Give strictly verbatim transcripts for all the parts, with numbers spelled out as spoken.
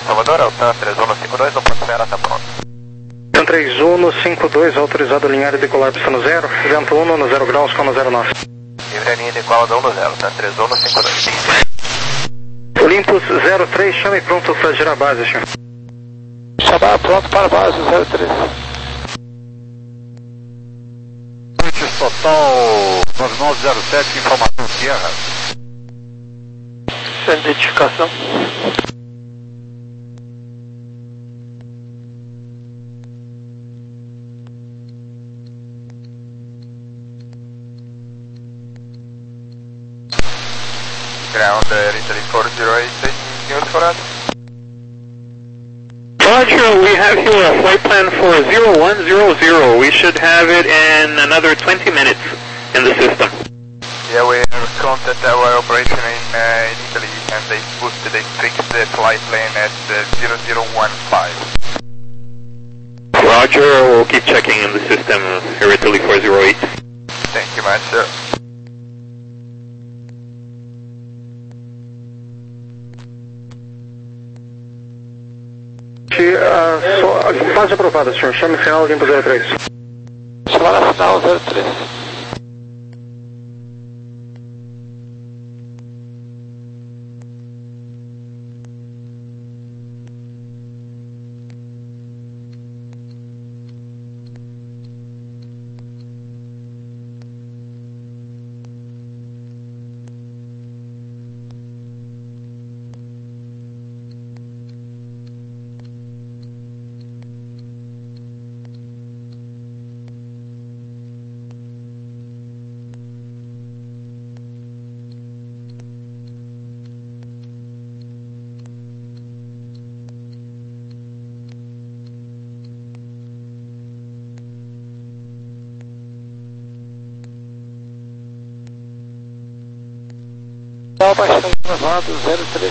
Salvador, Altan três um cinco dois, o ponto zero está pronto. Altan três um cinco dois, autorizado a alinhar e decolar pistando zero, vento um no zero graus, calma zero nove. Livre a linha de igual a um no zero, Altan três um cinco dois. Olympus zero três, chame pronto para girar a base, senhor. Chamar pronto para a base zero três. Total nove nove zero sete, informação Sierra. Sem identificação. Ground, uh, Italy four zero eight, taking news for us. Roger, we have here a flight plan for zero one zero zero. We should have it in another twenty minutes in the system. Yeah, we contacted our operation in, uh, in Italy and they boosted, they fixed the flight plan at uh, zero zero one five. Roger, we'll keep checking in the system here at Italy four zero eight. Thank you much, sir. Uh, so, base aprovada, senhor. Chame final Olympus zero três. Chamada final zero três. Baixando gravado zero três.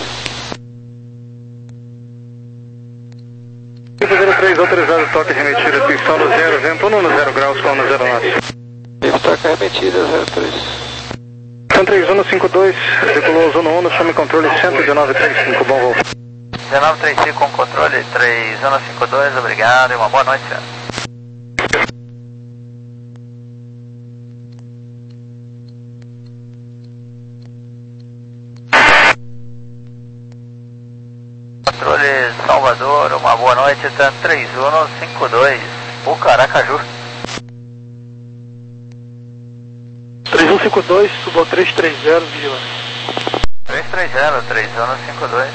zero três, autorizado toque remetida, pistão no zero, vento um no zero graus, calma zero nove. Livre toque remetida zero três. Altan três um cinco dois, decolou zona um, chame controle cento dezenove trinta e cinco, bom voo. dezenove trinta e cinco com controle três um cinco dois, obrigado e uma boa noite, senhor. Controle Salvador, uma boa noite, Tan três um cinco dois, Pucaracaju. três um cinco dois, subo três três zero, Vila. três três zero, três um cinco dois.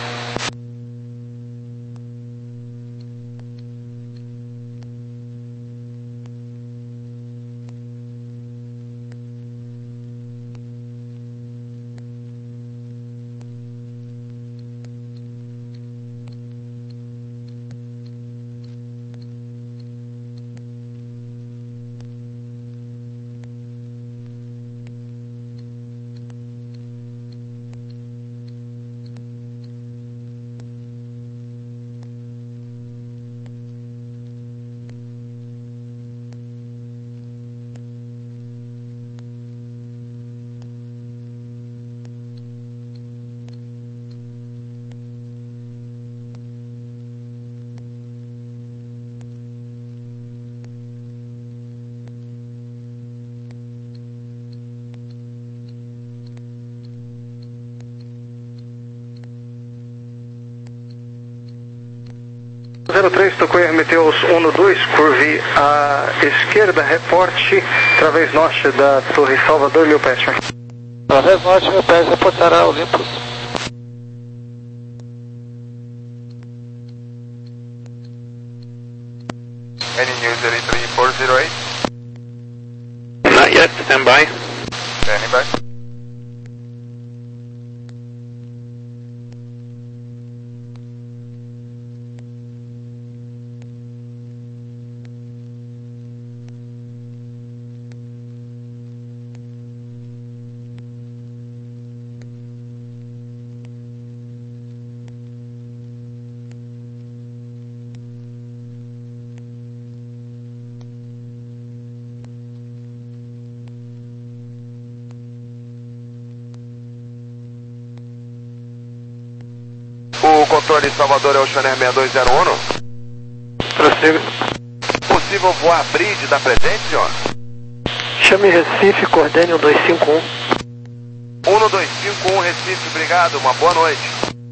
zero três, tocou e remeteu os um no dois, curve à esquerda, reporte, através norte da Torre Salvador, meu pé, senhor. Através norte, meu pé, reportará Olympus. Any news, Italy four zero eight? Not yet, stand by. Standing by. controle Salvador, é o Channel seis dois zero um. Prossiga. Possível voar bridge da presente, senhor? Chame Recife, coordene um dois cinco um. um dois cinco um Recife, obrigado, uma boa noite.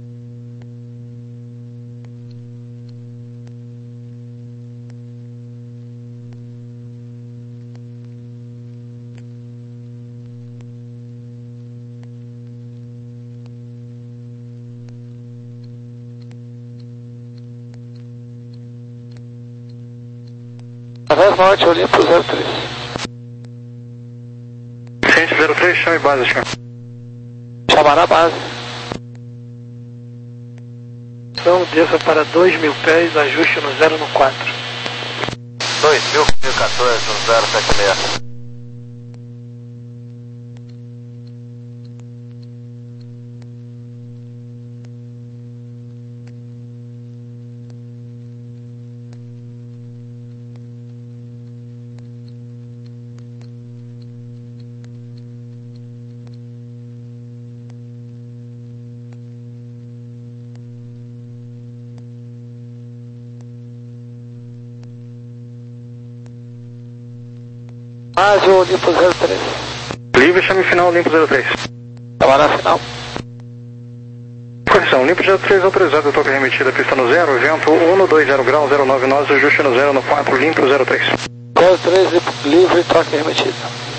Aves Norte, Olimpo zero três. Ciente zero três, chame base, senhor. Chamará a base. Então, desça para dois mil pés, ajuste no zero no quatro. dois mil e quatorze, zero sete seis. Base Olimpo zero três. Livre, chame final Olimpo zero três. Chamará final. Correção, Olimpo zero três autorizado, toque remetida, pista no zero, vento um dois zero grau, zero nove nós, ajuste no zero no quatro, limpo zero três. zero três, livre, toque remetida.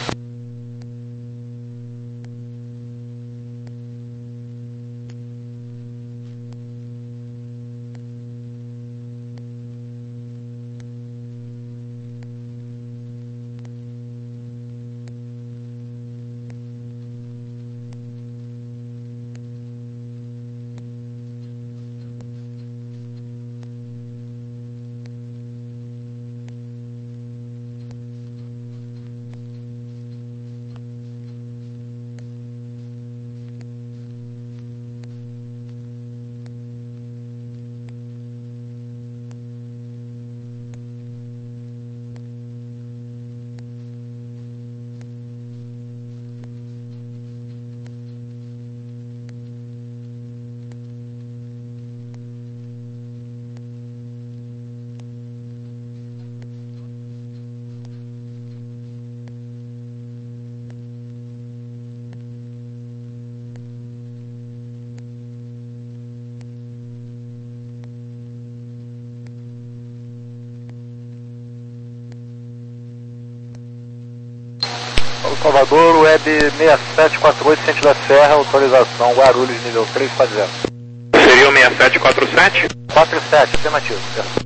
Salvador, Web seis sete quatro oito, Centro da Serra, autorização Guarulhos, nível três quatro zero. Seria o seis sete quatro sete? quatro sete, afirmativo, certo.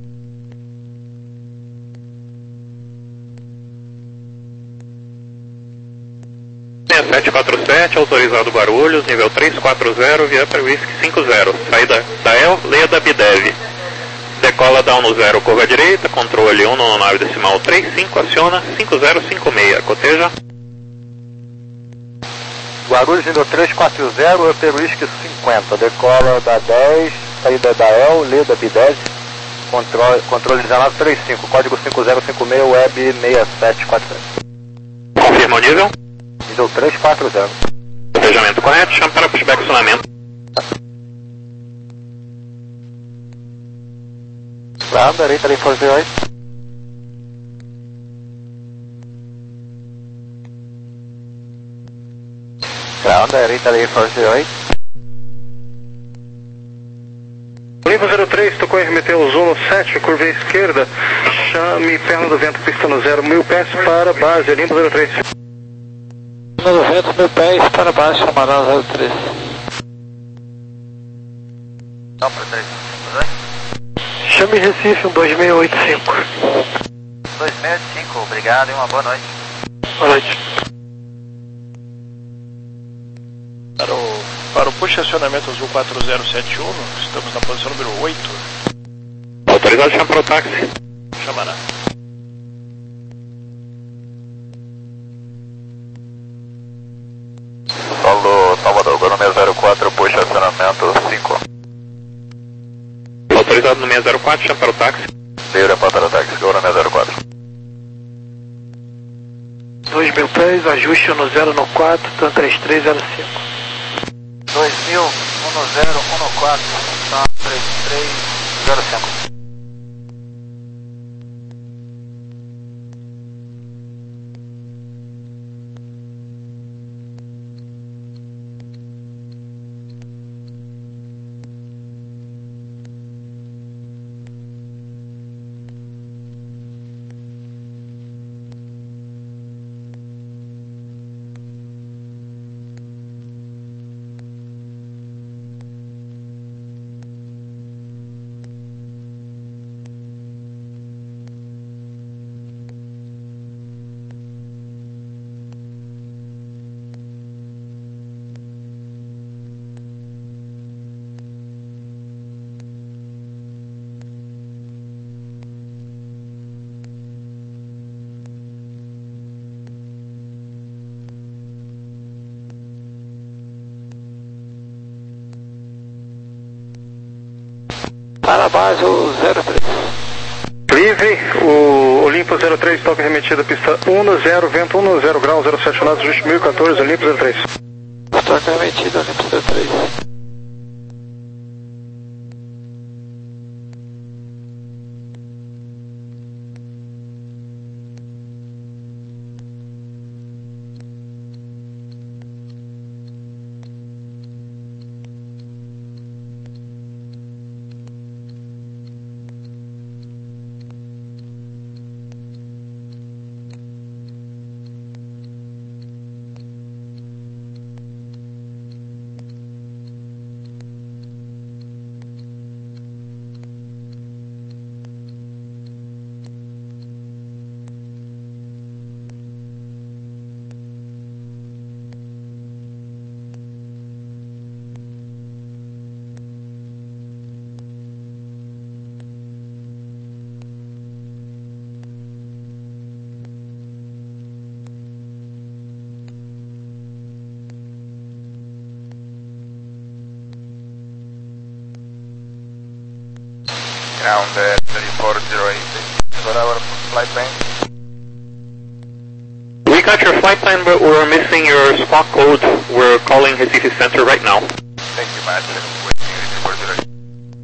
seis sete quatro sete, autorizado Guarulhos, nível três quatro zero, via para Whisky cinco zero. Saída da E L, leia da Bidev. Decola down no zero, curva direita, controle um no nove decimal trinta e cinco, aciona cinco zero cinco seis, coteja. Guarulhos, nível três quatro zero, Upper Whisky cinquenta, decola da dez, saída da E L, leia da Bidev, controle, controle dezenove trinta e cinco, código cinco zero cinco seis, Web seis sete quatro sete. Confirma o nível. Nível três quatro zero. Cotejamento correto, chama para pushback acionamento. Ground, Italy four zero eight. Ground, Italy four zero eight. Olimpo zero três, tocou em remeteu Zulu sete, curva esquerda, chame perna do vento, pista no zero, mil pés para base, Olimpo zero três. Perna do vento, mil pés para base, chamará zero três. Não, para três. Chame Recife, um dois seis oito cinco. dois seis oito cinco, obrigado e uma boa noite. Boa noite. Para o, para o push acionamento azul quatro zero sete um, estamos na posição número oito. Autorizado, chama para o táxi. Chamará. Solo Salvador, Guarulhos zero quatro, puxa acionamento cinco. Autorizado no seis zero quatro, chama para o táxi. Livre para o táxi, Guarulhos zero quatro. dois mil pés, ajuste no zero no quatro, T A M três três zero cinco. dois mil, um zero um quatro, tá três zero cinco. Para a base, o zero três. Livre, o Olimpo zero três, toque remetido, pista um no zero, vento um no zero grau, zero sete knots, ajuste mil e quatorze, Olimpo zero três. Toque remetido, Olimpo zero três. Ground uh, thirty-four zero eight for our flight plan. We got your flight plan, but we're missing your squawk code. We're calling Recife Center right now. Thank you, Master. Waiting thirty-four zero eight.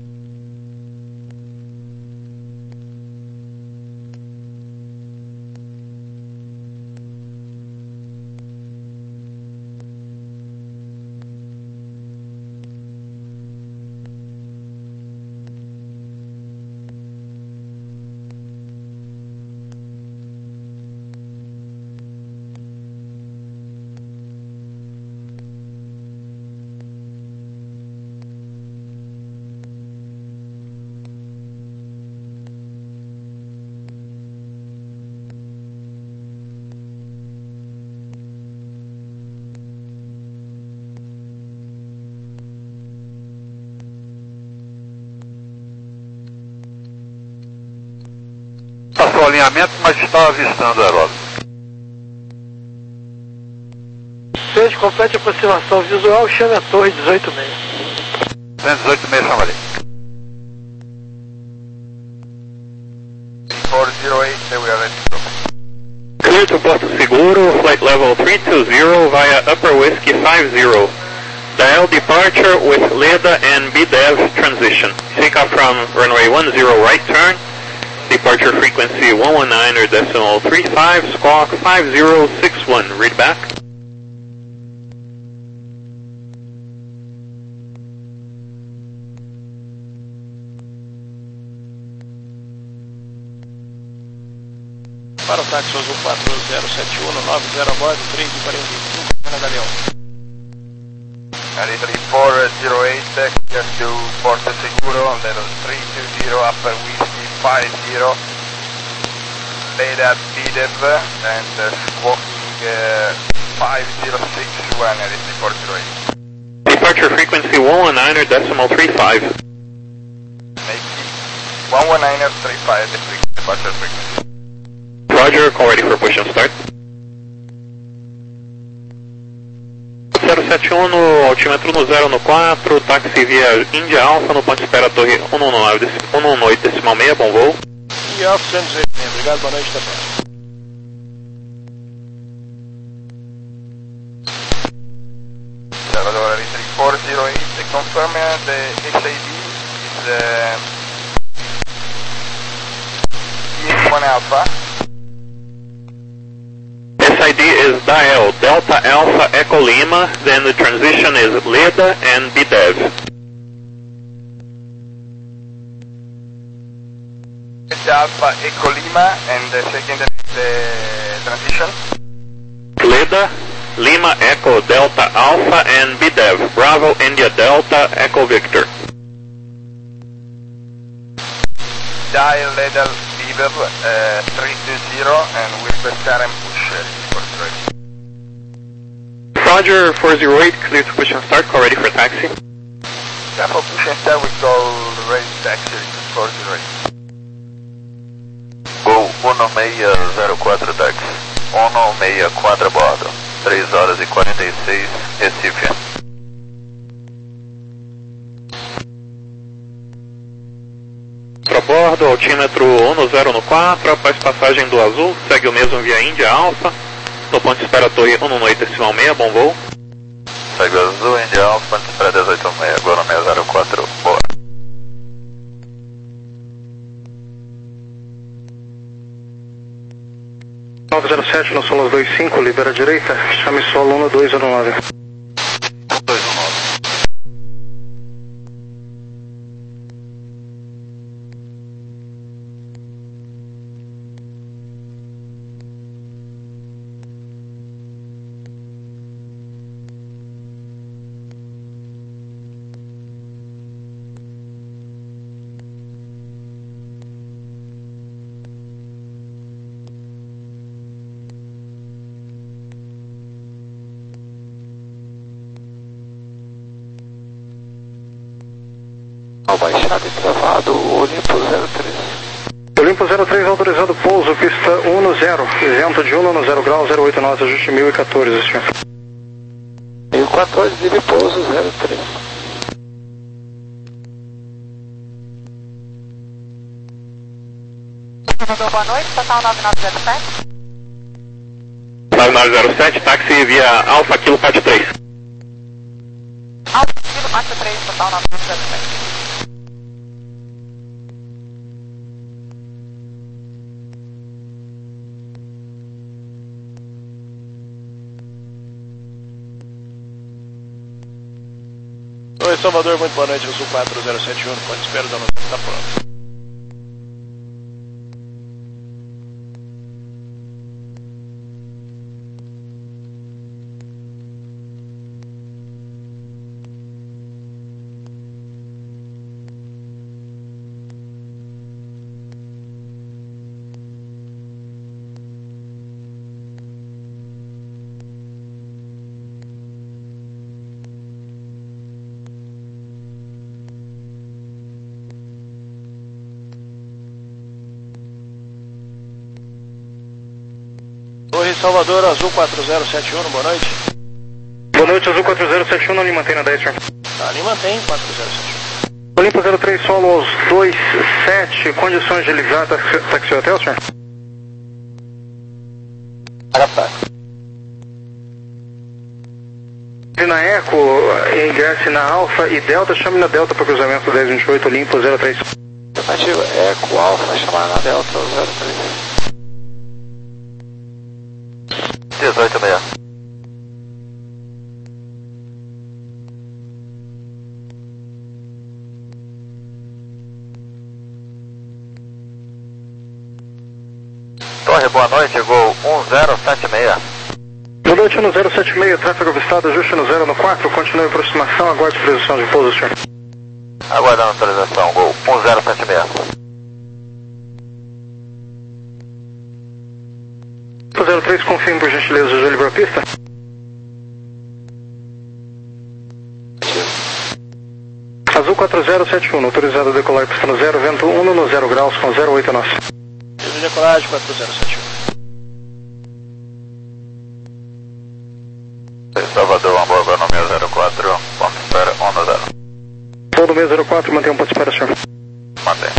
Passou o alinhamento, mas está avistando a aeródromo. seis, complete aproximação visual, chame a torre dezoito seis. cento e dezoito seis, chama ali. four zero eight, we are ready to go. Clear to Porto Seguro, flight level three two zero via Upper Whiskey five zero. Dial departure with Leda and B D E V transition. Take off from runway one zero right turn. Departure frequency one nineteen point three five, squawk five zero six one. Read back. Para o táxi azul quatro zero sete um, nove zero a bordo, três e quarenta e cinco, na Galeão. Three four zero eight, clear to Porto Seguro, level three two zero, Upper Whiskey five zero, Leda B D E V, and uh, squawking uh, five zero six one, Three four zero eight. Departure frequency one nineteen point three five. Make it one nineteen point three five, the departure frequency. Roger, call ready for push and start. zero sete um no altímetro no zero no quatro, táxi via Índia Alpha no ponto de espera torre um um oito decimal seis, bom voo. E Alpha cento e dezoito, obrigado, boa noite, até próxima. Three four zero eight, confirm the S A D is uh, one Alpha. S I D is Dael, Delta Alpha Echo Lima, then the transition is Leda and B D E V. Delta Alpha Echo Lima, and the second uh, transition? Leda, Lima Echo Delta Alpha and B D E V, Bravo India Delta Echo Victor. Dial Leda B D E V uh, three two zero and Whisper Car and push uh, for three. Roger, four zero eight, clear to push and start, call ready for taxi. Yeah, for push and start we call ready taxi four zero eight. Gol um seis zero quatro táxi. um seis quatro a bordo. três horas e quarenta e seis, Recife. Para bordo, altímetro um zero no quatro, após passagem do azul, segue o mesmo via Índia Alfa. No ponto de espera torre um no oito decimal seis, bom voo. Segue o azul, Índia Alfa, ponto de espera dezoito seis, agora seis zero quatro, boa. nove zero sete no solo dois cinco, libera a direita, chame solo um dois zero nove. dois um nove. Baixada e travado, Olimpo zero três. Olimpo zero três autorizado pouso, pista um no zero, isento de um no zero grau, zero oito nove, ajuste mil e quatorze, senhor. mil e quatorze, dele pouso zero três. Boa noite, total nove nove zero sete. nove nove zero sete, táxi via Alfa Kilo quatro três. Alfa Kilo quatro três, total nove nove zero sete. Oi, Salvador, muito boa noite, Azul quatro zero sete um, pode espera da noite, está pronto. Torre Salvador, Azul quatro zero sete um, boa noite. Boa noite, Azul quatro zero sete um, não lhe mantém na dez, senhor. Tá, ali mantém, quatro zero sete um. Olimpo zero três, solo aos dois sete, condições de ligar taxi, taxi hotel, senhor? Arapá. Na Eco, ingresse na Alfa e Delta, chame na Delta para cruzamento dez vinte e oito, Olimpo zero três. Alternativa, Eco, Alfa, chamar na Delta zero três. dezoito seis. Torre, boa noite, Gol um zero sete seis. Boa noite, um zero sete seis, tráfego avistado, ajuste no zero no quatro, continue a aproximação, aguarde posição de pouso, senhor. Aguardando atualização, Gol um zero sete seis. zero três, confirme por gentileza, já livrou a pista? Azul quatro zero sete um, autorizado a decolar pista no zero, vento um no zero graus com zero oito nove. De decolagem quatro zero sete um. Salvador, Hamburgo, número zero quatro, ponto de espera um no zero. Todo meio zero quatro, mantenha um ponto de espera, senhor. Mantém.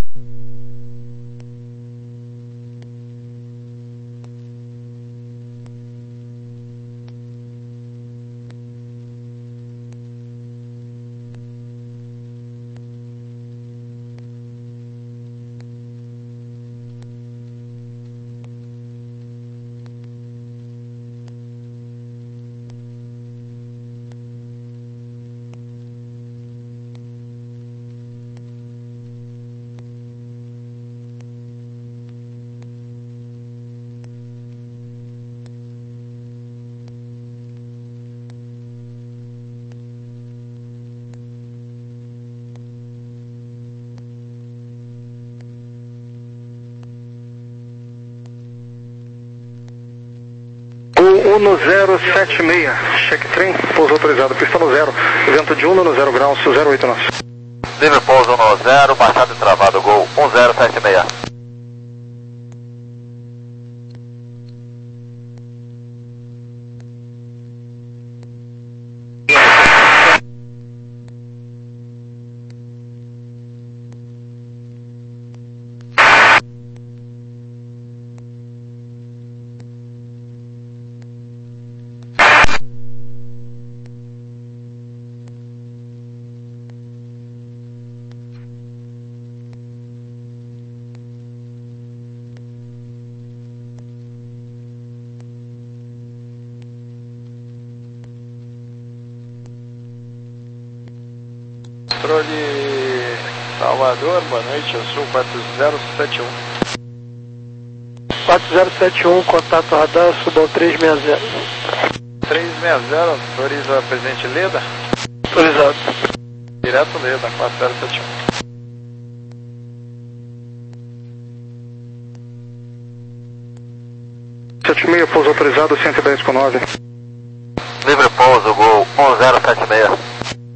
um zero sete seis, cheque trem, pouso autorizado, pista no zero, vento de um no zero graus, zero oito nós. Livre pouso no zero, baixado e travado, Gol um zero sete seis. Controle Salvador, boa noite, eu sou quatro zero sete um. quatro zero sete um, contato radar, subam três seis zero. três seis zero, autoriza presidente Leda? Autorizado. Direto Leda, quatro zero sete um. sete seis, pouso autorizado, cento e dez com nove. Livre pouso, Gol um zero sete seis.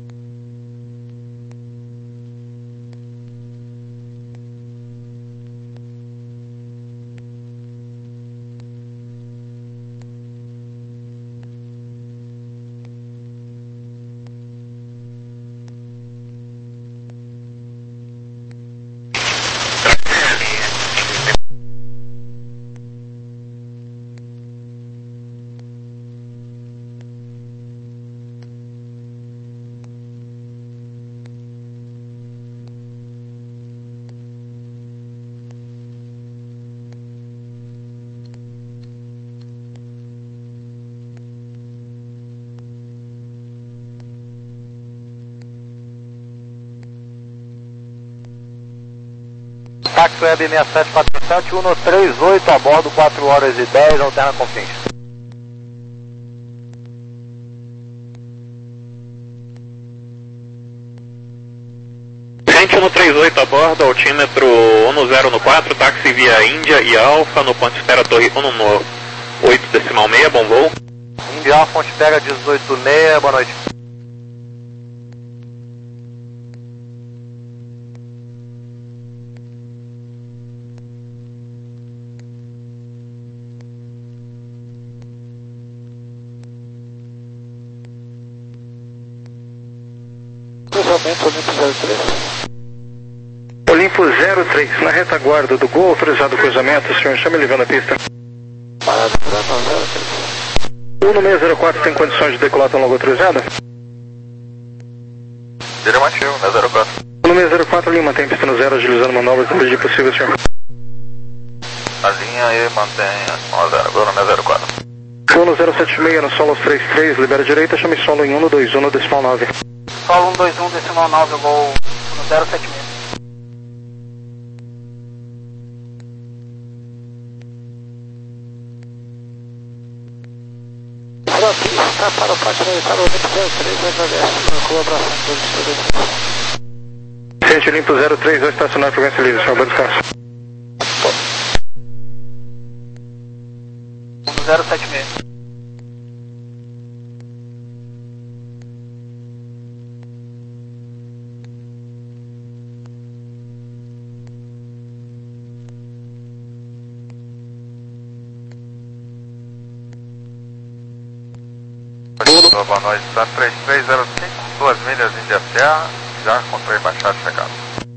Táxi Web seis sete quatro sete, um três oito a bordo, quatro horas e dez, alterna com fins. Gente um três oito a bordo, altímetro um zero no quatro, táxi via Índia e Alfa, no ponto espera torre um no oito decimal seis, bom voo. Índia Alfa, ponte espera dezoito seis, boa noite. Cruzamento Olimpo zero três. Olimpo zero três, na retaguarda do Gol, autorizado o cruzamento, senhor, chame ele na pista. Parada zero três. um seis zero quatro tem condições de decolar tão logo autorizada? Afirmativo, né, zero quatro. um seis zero quatro, Lima, tem pista no zero, agilizando manobras no medida possível, senhor. A linha e mantém um zero, Gol no zero quatro. um zero sete seis, no solo três três, libera direita, chame solo em um dois um no decimal nove. Solo um dois um, decimal nove, eu vou no zero sete seis. Para a pista, para o pátio militar Olimpo zero três, agradece a colaboração de todos os estudantes. Ciente Olimpo zero três, vai estacionar frequência livre, senhor, bom descanso. No zero sete seis. Boa noite, está três três zero cinco, duas milhas Índia Serra, já com trem baixado chegado.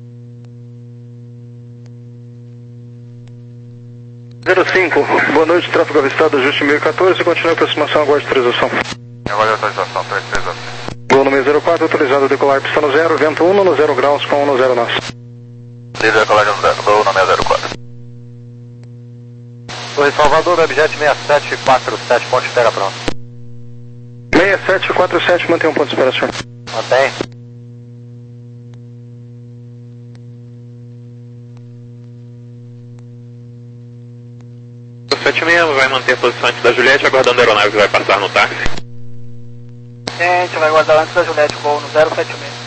zero cinco, boa noite, tráfego avistado, ajuste mil e quatorze, continue a aproximação, aguarde autorização. Aguarde autorização, três três zero cinco. Gol no zero quatro, autorizado a decolar, pista no zero, vento um no zero graus com um no zero nós. Livre decolar no zero, Gol no zero quatro. Torre Salvador, objeto seis sete quatro sete, ponte espera pronto. seis sete quatro sete, mantém um ponto de espera, senhor. Mantém. sete seis vai manter a posição antes da Juliette, aguardando a aeronave que vai passar no táxi. Gente, vai guardar antes da Juliette, voo no zero sete seis.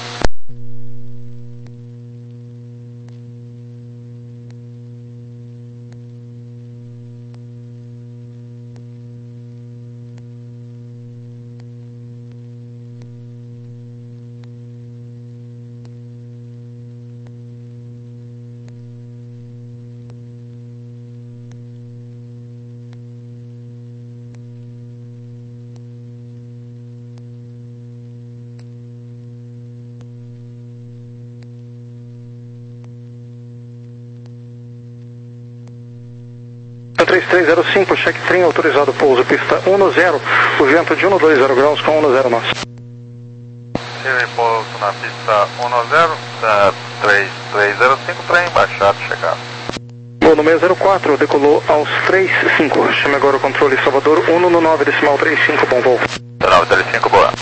três três zero cinco, check trem autorizado, pouso pista um zero, o vento de cento e vinte graus com um zero nós. Tive pouso na pista um zero, da três três zero cinco, trem baixado, chegado. Voo no seis zero quatro, decolou aos três cinco, chame agora o controle Salvador um no nove decimal trinta e cinco, bom voo. nove trinta e cinco, boa.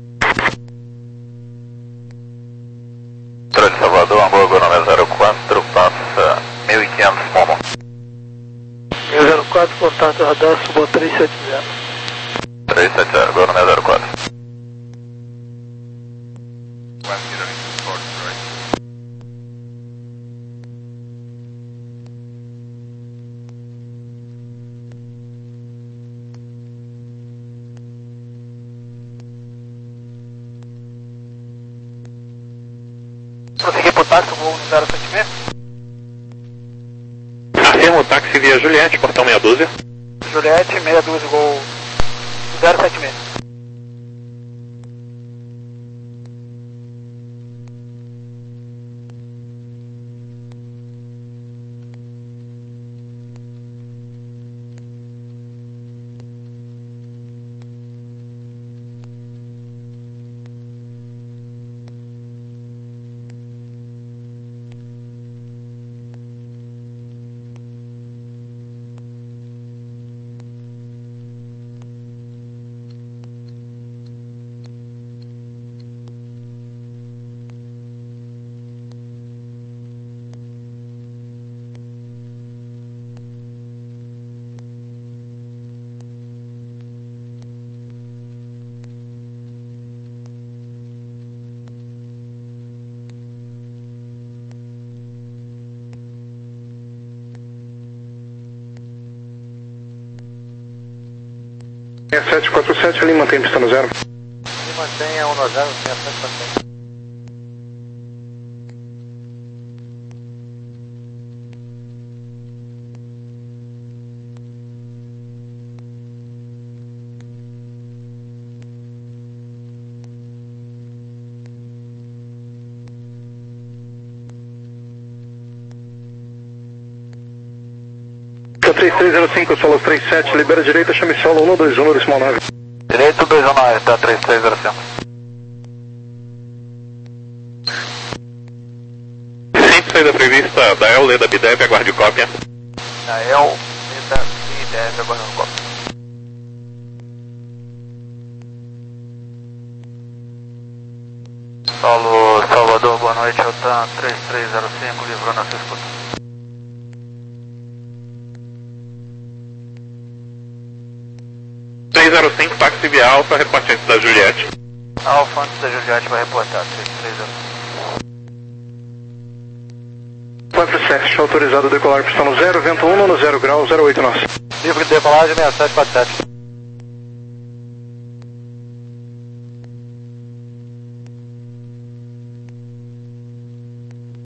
Controle Salvador, Hamburgo no zero quatro, passa mil e quinhentos Momo. zero quatro, contato radar, subo três sete zero. três sete zero, Gol no zero quatro. Prosseguir por táxi, voo no zero sete seis. Afirmo, táxi via Juliette, portão meia dúzia. Juliette, meia dúzia, gol zero sete seis. seis sete quatro sete, ali mantém pista no zero. Ali mantenha um no zero, seis sete quatro sete. três três zero cinco, solo três sete, libera a direita, chame solo um dois um, no decimal nove. Direito dois um nove, tá três três zero cinco. Sempre saída prevista da E L, Leda B D E V, aguarde cópia. Da E L, Leda B D E V, aguardando cópia. Solo Salvador, boa noite, eu tá três três zero cinco, livrando a sua escuta. três zero cinco, táxi via Alfa, reporte antes da Juliette. Alfa antes da Juliette vai reportar, três três zero cinco. quatro sete, autorizado a decolar pista no zero, vento um no zero grau, zero oito nós. Livre de decolagem seis sete quatro sete.